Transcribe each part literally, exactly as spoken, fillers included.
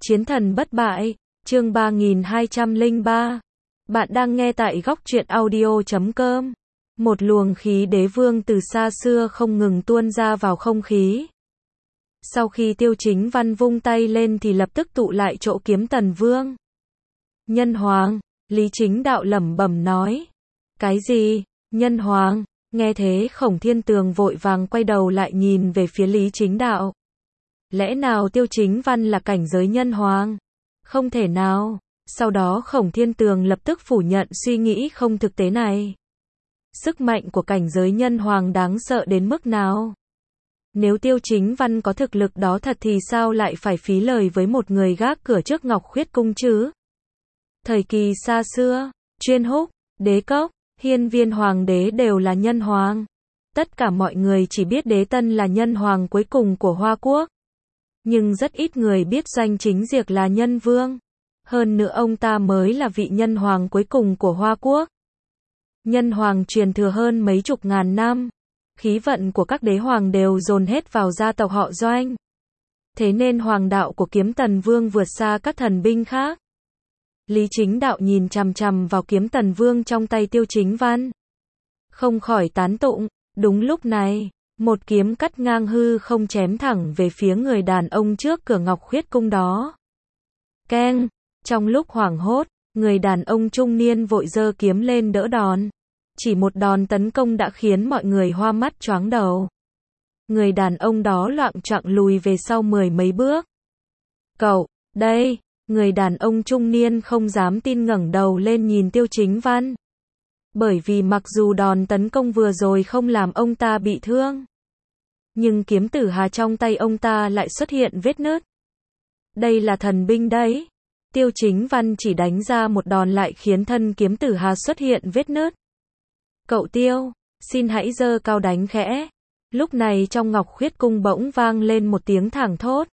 Chiến thần bất bại, chương ba nghìn hai trăm lẻ ba. Bạn đang nghe tại góc truyện audio chấm com. Một luồng khí đế vương từ xa xưa không ngừng tuôn ra vào không khí. Sau khi Tiêu Chính Văn vung tay lên thì lập tức tụ lại chỗ Kiếm Tần Vương. Nhân hoàng, Lý Chính Đạo lẩm bẩm nói. Cái gì? Nhân hoàng? Nghe thế Khổng Thiên Tường vội vàng quay đầu lại nhìn về phía Lý Chính Đạo. Lẽ nào Tiêu Chính Văn là cảnh giới nhân hoàng? Không thể nào. Sau đó Khổng Thiên Tường lập tức phủ nhận suy nghĩ không thực tế này. Sức mạnh của cảnh giới nhân hoàng đáng sợ đến mức nào? Nếu Tiêu Chính Văn có thực lực đó thật thì sao lại phải phí lời với một người gác cửa trước Ngọc Khuyết Cung chứ? Thời kỳ xa xưa, Chuyên Húc, Đế Cốc, Hiên Viên Hoàng đế đều là nhân hoàng. Tất cả mọi người chỉ biết Đế Tân là nhân hoàng cuối cùng của Hoa Quốc. Nhưng rất ít người biết Doanh Chính Diệp là nhân vương. Hơn nữa ông ta mới là vị nhân hoàng cuối cùng của Hoa Quốc. Nhân hoàng truyền thừa hơn mấy chục ngàn năm. Khí vận của các đế hoàng đều dồn hết vào gia tộc họ Doanh. Thế nên hoàng đạo của Kiếm Tần Vương vượt xa các thần binh khác. Lý Chính Đạo nhìn chằm chằm vào Kiếm Tần Vương trong tay Tiêu Chính Văn. Không khỏi tán tụng. Đúng lúc này, một kiếm cắt ngang hư không chém thẳng về phía người đàn ông trước cửa Ngọc Khuyết Cung đó. Keng! Trong lúc hoảng hốt, người đàn ông trung niên vội giơ kiếm lên đỡ đòn. Chỉ một đòn tấn công đã khiến mọi người hoa mắt choáng đầu. Người đàn ông đó loạng choạng lùi về sau mười mấy bước. Cậu, đây! Người đàn ông trung niên không dám tin ngẩng đầu lên nhìn Tiêu Chính Văn. Bởi vì mặc dù đòn tấn công vừa rồi không làm ông ta bị thương, nhưng kiếm tử hà trong tay ông ta lại xuất hiện vết nứt. Đây là thần binh đấy. Tiêu Chính Văn chỉ đánh ra một đòn lại khiến thân kiếm tử hà xuất hiện vết nứt. Cậu Tiêu, xin hãy giơ cao đánh khẽ. Lúc này trong Ngọc Khuyết Cung bỗng vang lên một tiếng thảng thốt.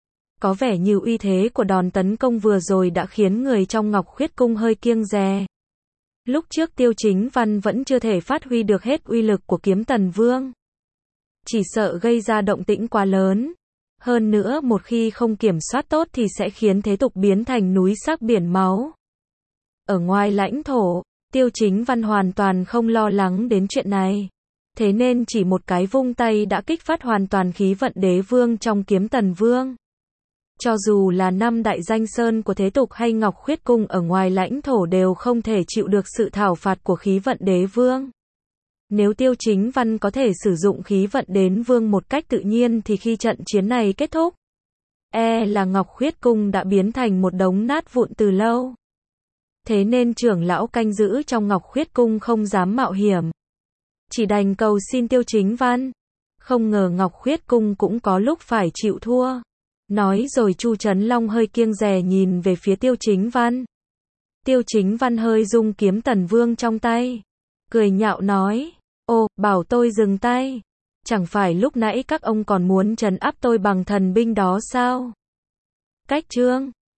Có vẻ như uy thế của đòn tấn công vừa rồi đã khiến người trong Ngọc Khuyết Cung hơi kiêng dè. Lúc trước Tiêu Chính Văn vẫn chưa thể phát huy được hết uy lực của Kiếm Tần Vương. Chỉ sợ gây ra động tĩnh quá lớn. Hơn nữa một khi không kiểm soát tốt thì sẽ khiến thế tục biến thành núi sắc biển máu. Ở ngoài lãnh thổ, Tiêu Chính Văn hoàn toàn không lo lắng đến chuyện này. Thế nên chỉ một cái vung tay đã kích phát hoàn toàn khí vận đế vương trong Kiếm Tần Vương. Cho dù là năm đại danh sơn của thế tục hay Ngọc Khuyết Cung ở ngoài lãnh thổ đều không thể chịu được sự thảo phạt của khí vận đế vương. Nếu Tiêu Chính Văn có thể sử dụng khí vận đến vương một cách tự nhiên thì khi trận chiến này kết thúc, e là Ngọc Khuyết Cung đã biến thành một đống nát vụn từ lâu. Thế nên trưởng lão canh giữ trong Ngọc Khuyết Cung không dám mạo hiểm. Chỉ đành cầu xin Tiêu Chính Văn. Không ngờ Ngọc Khuyết Cung cũng có lúc phải chịu thua. Nói rồi Chu Trấn Long hơi kiêng dè nhìn về phía Tiêu Chính Văn. Tiêu Chính Văn hơi rung kiếm Tần Vương trong tay. Cười nhạo nói, ô, bảo tôi dừng tay. Chẳng phải lúc nãy các ông còn muốn trấn áp tôi bằng thần binh đó sao? Cách chương